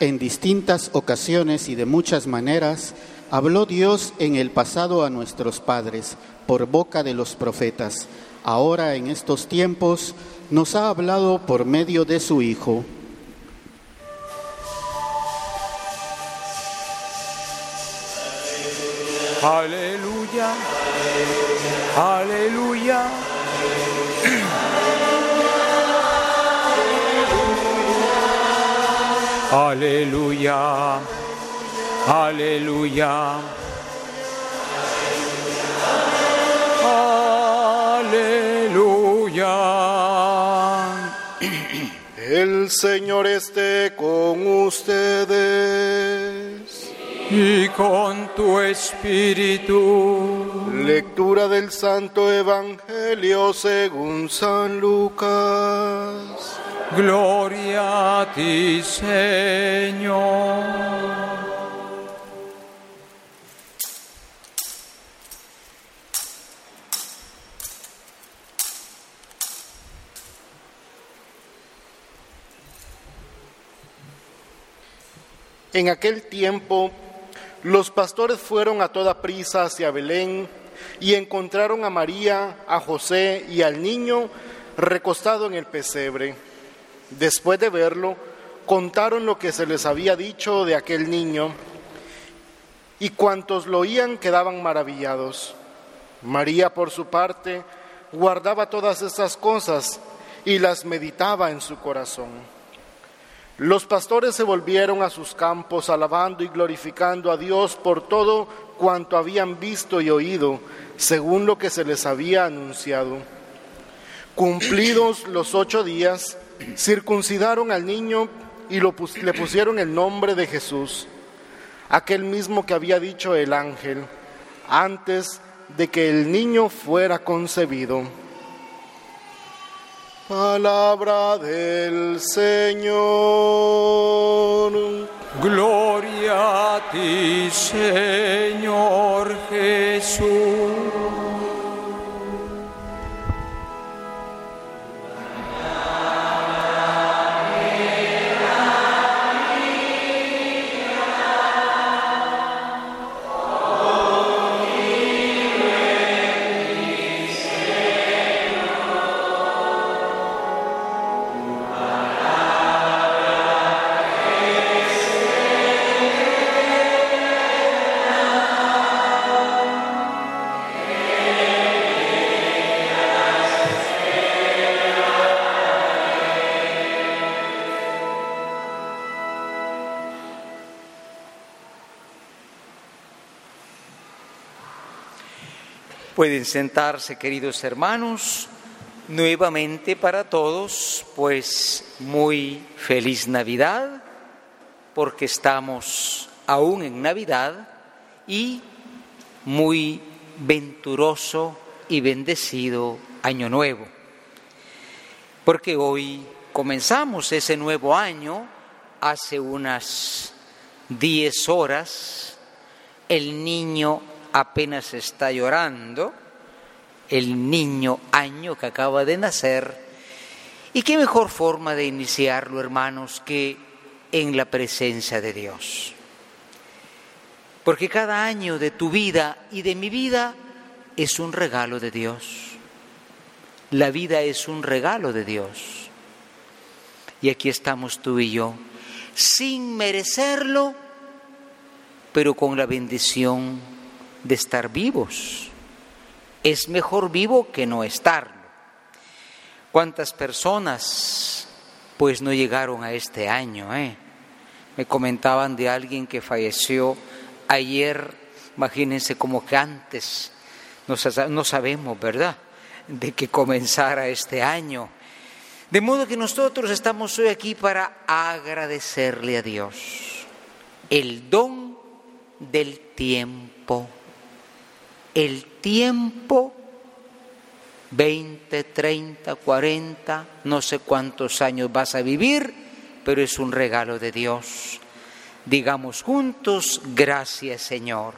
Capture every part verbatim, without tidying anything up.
En distintas ocasiones y de muchas maneras, habló Dios en el pasado a nuestros padres, por boca de los profetas. Ahora, en estos tiempos, nos ha hablado por medio de su Hijo. Aleluya, aleluya. Aleluya, aleluya. Aleluya. El Señor esté con ustedes. Y con tu espíritu. Lectura del Santo Evangelio según San Lucas. Gloria a ti, Señor. En aquel tiempo, los pastores fueron a toda prisa hacia Belén y encontraron a María, a José y al niño recostado en el pesebre. Después de verlo, contaron lo que se les había dicho de aquel niño, y cuantos lo oían quedaban maravillados. María, por su parte, guardaba todas estas cosas y las meditaba en su corazón. Los pastores se volvieron a sus campos, alabando y glorificando a Dios por todo cuanto habían visto y oído, según lo que se les había anunciado. Cumplidos los ocho días, circuncidaron al niño y lo pus- le pusieron el nombre de Jesús, aquel mismo que había dicho el ángel, antes de que el niño fuera concebido. Palabra del Señor. Gloria a ti, Señor Jesús. Pueden sentarse, queridos hermanos, nuevamente para todos, pues muy feliz Navidad, porque estamos aún en Navidad, y muy venturoso y bendecido Año Nuevo, porque hoy comenzamos ese nuevo año. Hace unas diez horas el niño apenas está llorando, el niño año que acaba de nacer. Y qué mejor forma de iniciarlo, hermanos, que en la presencia de Dios. Porque cada año de tu vida y de mi vida es un regalo de Dios. La vida es un regalo de Dios. Y aquí estamos tú y yo, sin merecerlo, pero con la bendición de estar vivos. Es mejor vivo que no estarlo. ¿Cuántas personas pues no llegaron a este año? Eh? Me comentaban de alguien que falleció ayer, imagínense, como que antes, no, no sabemos, ¿verdad?, de que comenzara este año. De modo que nosotros estamos hoy aquí para agradecerle a Dios el don del tiempo. El tiempo, veinte, treinta, cuarenta, no sé cuántos años vas a vivir, pero es un regalo de Dios. Digamos juntos, gracias, Señor.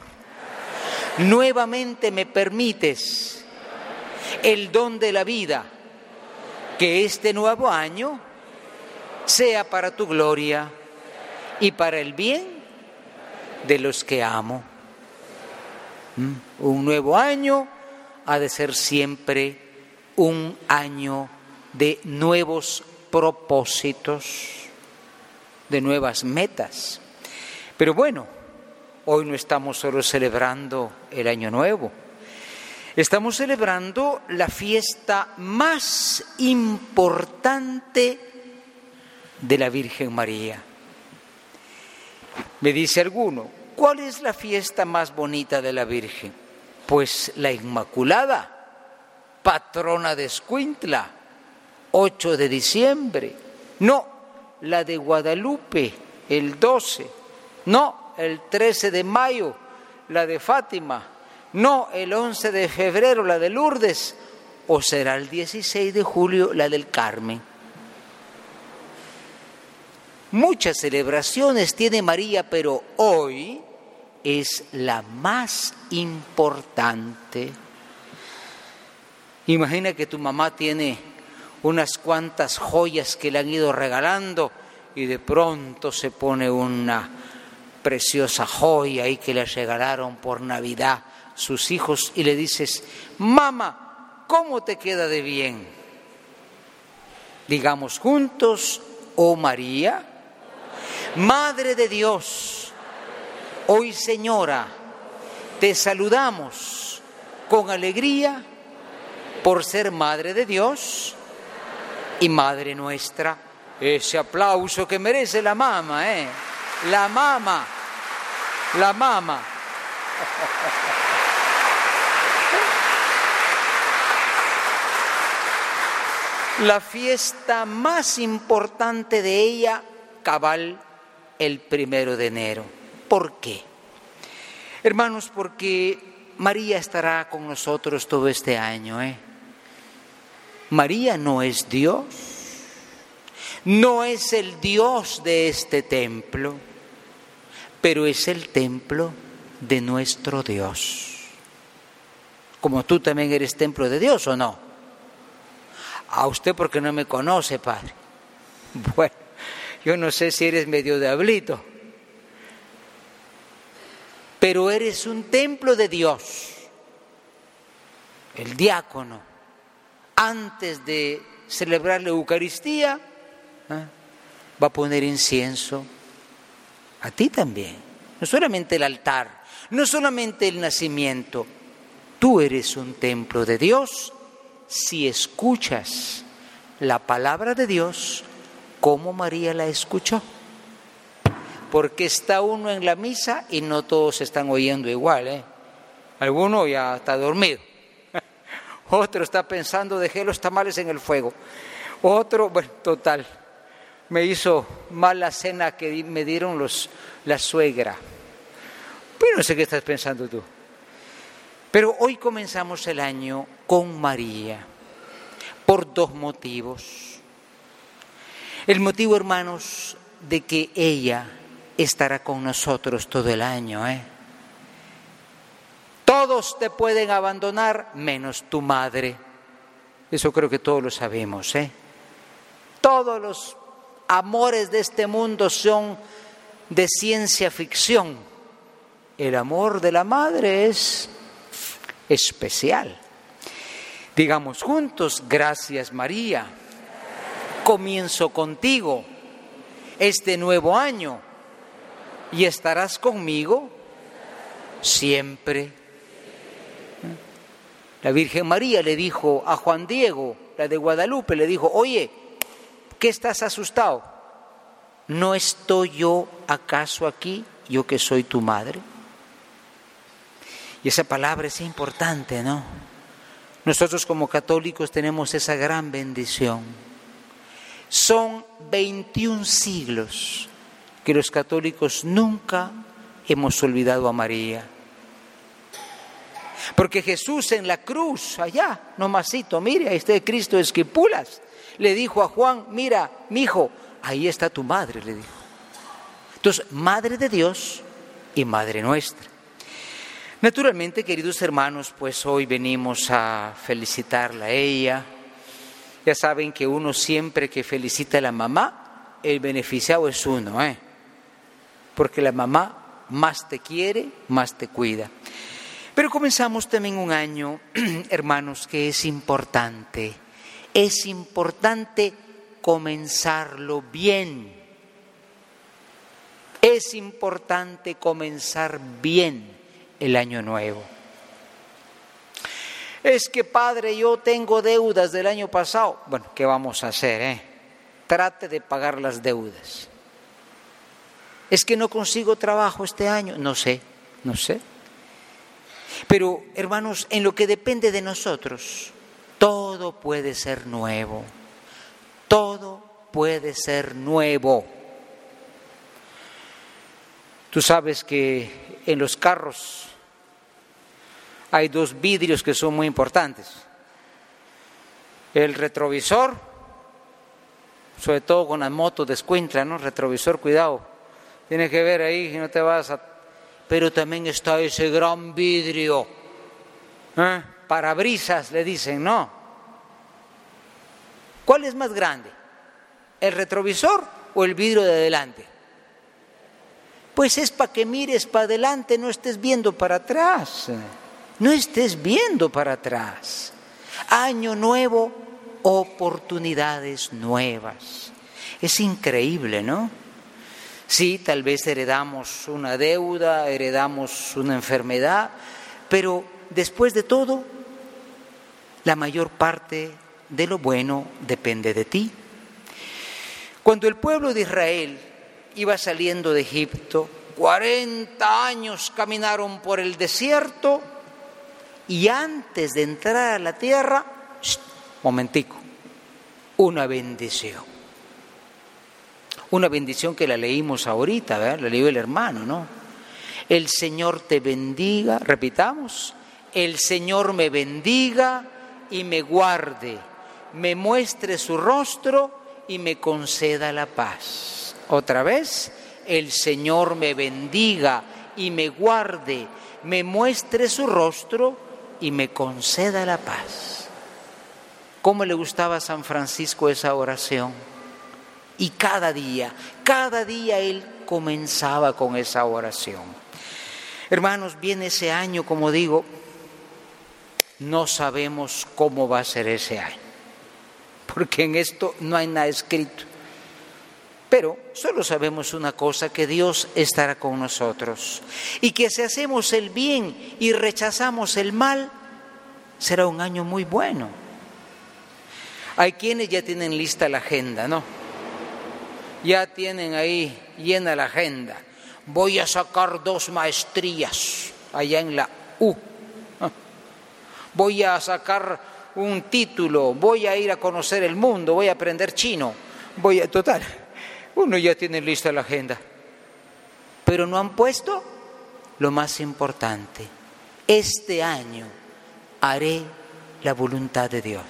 Nuevamente me permites el don de la vida, que este nuevo año sea para tu gloria y para el bien de los que amo. ¿Mm? Un nuevo año ha de ser siempre un año de nuevos propósitos, de nuevas metas. Pero bueno, hoy no estamos solo celebrando el Año Nuevo, estamos celebrando la fiesta más importante de la Virgen María. Me dice alguno, ¿cuál es la fiesta más bonita de la Virgen? Pues la Inmaculada, patrona de Escuintla, ocho de diciembre. No, la de Guadalupe, el doce. No, el trece de mayo, la de Fátima. No, el once de febrero, la de Lourdes. O será el dieciséis de julio, la del Carmen. Muchas celebraciones tiene María, pero hoy es la más importante. Imagina que tu mamá tiene unas cuantas joyas que le han ido regalando y de pronto se pone una preciosa joya ahí que le regalaron por Navidad sus hijos y le dices, mamá, ¿cómo te queda de bien? Digamos juntos, oh María, Madre de Dios, hoy Señora, te saludamos con alegría por ser Madre de Dios y Madre nuestra. Ese aplauso que merece la mama, ¿eh? La mama, la mama. La fiesta más importante de ella, cabal, el primero de enero. ¿Por qué? Hermanos, porque María estará con nosotros todo este año, ¿eh? María no es Dios, no es el Dios de este templo, pero es el templo de nuestro Dios. Como tú también eres templo de Dios, ¿o no? A usted porque no me conoce, Padre. Bueno, yo no sé si eres medio diablito, pero eres un templo de Dios. El diácono, antes de celebrar la Eucaristía, ¿eh? va a poner incienso a ti también. No solamente el altar, no solamente el nacimiento. Tú eres un templo de Dios si escuchas la palabra de Dios como María la escuchó. Porque está uno en la misa y no todos están oyendo igual, ¿eh? Alguno ya está dormido. Otro está pensando, dejé los tamales en el fuego. Otro, bueno, total, me hizo mal la cena que me dieron los, la suegra. Pero no sé qué estás pensando tú. Pero hoy comenzamos el año con María por dos motivos. El motivo, hermanos, de que ella estará con nosotros todo el año, ¿eh? Todos te pueden abandonar menos tu madre. Eso creo que todos lo sabemos, ¿eh? Todos los amores de este mundo son de ciencia ficción. El amor de la madre es especial. Digamos juntos, gracias María. Comienzo contigo este nuevo año y estarás conmigo siempre. La Virgen María le dijo a Juan Diego, la de Guadalupe, le dijo, oye, ¿qué estás asustado? ¿No estoy yo acaso aquí, yo que soy tu madre? Y esa palabra es importante, ¿no? Nosotros como católicos tenemos esa gran bendición. Son veintiún siglos que los católicos nunca hemos olvidado a María. Porque Jesús en la cruz, allá, nomasito, mire, ahí está Cristo de Esquipulas, le dijo a Juan, mira, mijo, ahí está tu madre, le dijo. Entonces, Madre de Dios y Madre nuestra. Naturalmente, queridos hermanos, pues hoy venimos a felicitarla a ella. Ya saben que uno siempre que felicita a la mamá, el beneficiado es uno, ¿eh? porque la mamá más te quiere, más te cuida. Pero comenzamos también un año, hermanos, que es importante. Es importante comenzarlo bien. Es importante comenzar bien el año nuevo. Es que, padre, yo tengo deudas del año pasado. Bueno, ¿qué vamos a hacer, eh? Trate de pagar las deudas. Es que no consigo trabajo este año. No sé, no sé. Pero, hermanos, en lo que depende de nosotros, todo puede ser nuevo. Todo puede ser nuevo. Tú sabes que en los carros hay dos vidrios que son muy importantes. El retrovisor, sobre todo con las motos de escuincla, ¿no? Retrovisor, cuidado. Tienes que ver ahí que no te vas a... Pero también está ese gran vidrio. ¿Eh? Parabrisas, le dicen, ¿no? ¿Cuál es más grande? ¿El retrovisor o el vidrio de adelante? Pues es para que mires para adelante, no estés viendo para atrás. No estés viendo para atrás. Año nuevo, oportunidades nuevas. Es increíble, ¿no? Sí, tal vez heredamos una deuda, heredamos una enfermedad, pero después de todo, la mayor parte de lo bueno depende de ti. Cuando el pueblo de Israel iba saliendo de Egipto, cuarenta años caminaron por el desierto y antes de entrar a la tierra, ¡shh! Momentico, una bendición. Una bendición que la leímos ahorita, ¿verdad? La leyó el hermano, ¿no? El Señor te bendiga, repitamos, el Señor me bendiga y me guarde, me muestre su rostro y me conceda la paz. Otra vez, el Señor me bendiga y me guarde, me muestre su rostro y me conceda la paz. ¿Cómo le gustaba a San Francisco esa oración? Y cada día, cada día él comenzaba con esa oración. Hermanos, viene ese año, como digo, no sabemos cómo va a ser ese año, porque en esto no hay nada escrito. Pero solo sabemos una cosa, que Dios estará con nosotros y que si hacemos el bien y rechazamos el mal, será un año muy bueno. Hay quienes ya tienen lista la agenda, ¿no? Ya tienen ahí llena la agenda. Voy a sacar dos maestrías allá en la U. Voy a sacar un título, voy a ir a conocer el mundo, voy a aprender chino, voy a... Total... Uno ya tiene lista la agenda, pero no han puesto lo más importante. Este año haré la voluntad de Dios.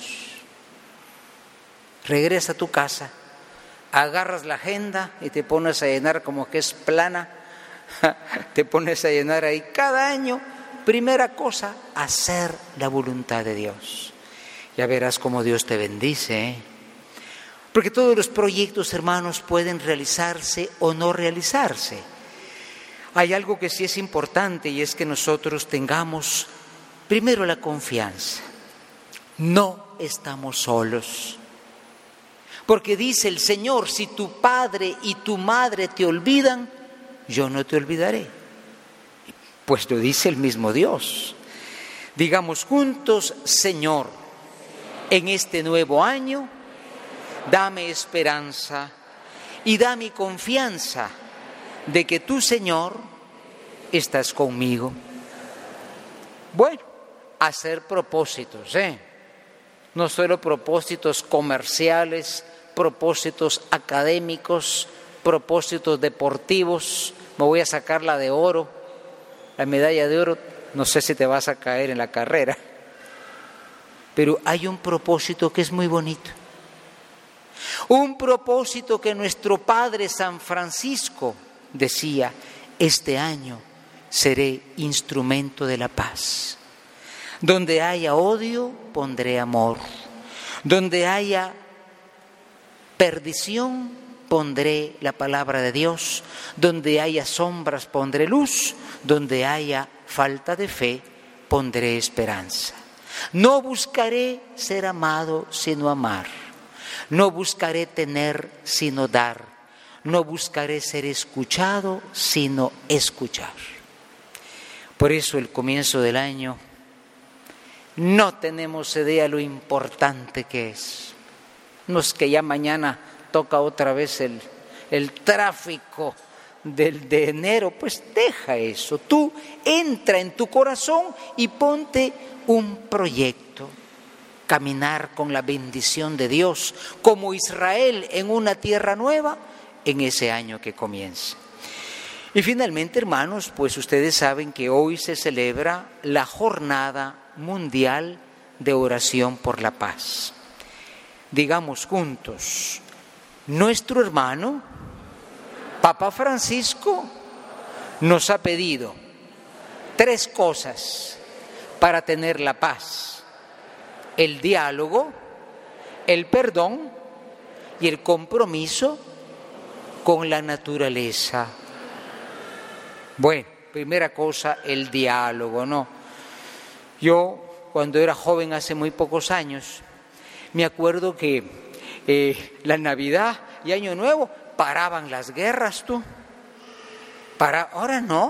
Regresa a tu casa, agarras la agenda y te pones a llenar como que es plana, te pones a llenar ahí cada año. Primera cosa, hacer la voluntad de Dios. Ya verás cómo Dios te bendice, ¿eh? Porque todos los proyectos, hermanos, pueden realizarse o no realizarse. Hay algo que sí es importante y es que nosotros tengamos primero la confianza. No estamos solos. Porque dice el Señor, si tu padre y tu madre te olvidan, yo no te olvidaré. Pues lo dice el mismo Dios. Digamos juntos, Señor, en este nuevo año, dame esperanza y dame confianza de que tú, Señor, estás conmigo. Bueno, hacer propósitos, ¿eh? No solo propósitos comerciales, propósitos académicos, propósitos deportivos. Me voy a sacar la de oro, la medalla de oro, no sé si te vas a caer en la carrera. Pero hay un propósito que es muy bonito. Un propósito que nuestro padre San Francisco decía: este año seré instrumento de la paz. Donde haya odio, pondré amor. Donde haya perdición, pondré la palabra de Dios, donde haya sombras pondré luz, donde haya falta de fe pondré esperanza. No buscaré ser amado sino amar, no buscaré tener sino dar, no buscaré ser escuchado sino escuchar. Por eso el comienzo del año no tenemos idea lo importante que es. No es que ya mañana toca otra vez el, el tráfico del, de enero, pues deja eso. Tú entra en tu corazón y ponte un proyecto. Caminar con la bendición de Dios como Israel en una tierra nueva en ese año que comienza. Y finalmente, hermanos, pues ustedes saben que hoy se celebra la Jornada Mundial de Oración por la Paz. Digamos juntos, nuestro hermano, Papa Francisco, nos ha pedido tres cosas para tener la paz: el diálogo, el perdón y el compromiso con la naturaleza. Bueno, primera cosa, el diálogo, ¿no? Yo, cuando era joven, hace muy pocos años, me acuerdo que eh, la Navidad y Año Nuevo paraban las guerras, tú. Para, ahora no.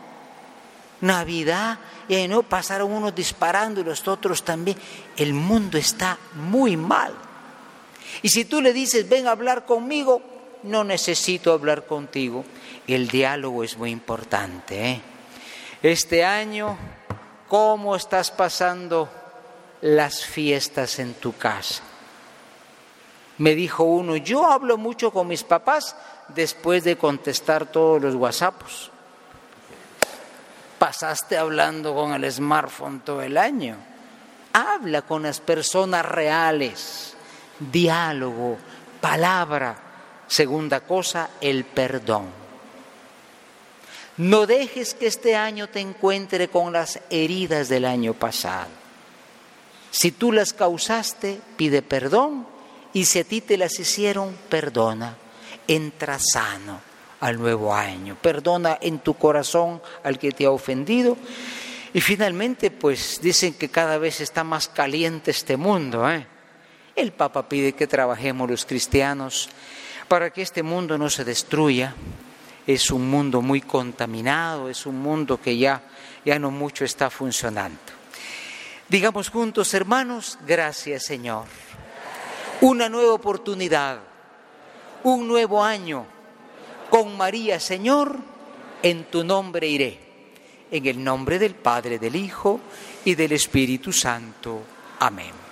Navidad y Año Nuevo pasaron unos disparando y los otros también. El mundo está muy mal. Y si tú le dices, ven a hablar conmigo, no necesito hablar contigo. El diálogo es muy importante, ¿eh? Este año, ¿cómo estás pasando las fiestas en tu casa? Me dijo uno, yo hablo mucho con mis papás después de contestar todos los WhatsApps. Pasaste hablando con el smartphone todo el año. Habla con las personas reales. Diálogo, palabra. Segunda cosa, el perdón. No dejes que este año te encuentre con las heridas del año pasado. Si tú las causaste, pide perdón, y si a ti te las hicieron, perdona. Entra sano al nuevo año. Perdona en tu corazón al que te ha ofendido. Y finalmente, pues dicen que cada vez está más caliente este mundo, ¿eh? El Papa pide que trabajemos los cristianos para que este mundo no se destruya. Es un mundo muy contaminado, es un mundo que ya, ya no mucho está funcionando. Digamos juntos, hermanos, gracias Señor. Una nueva oportunidad, un nuevo año. Con María, Señor, en tu nombre iré. En el nombre del Padre, del Hijo y del Espíritu Santo. Amén.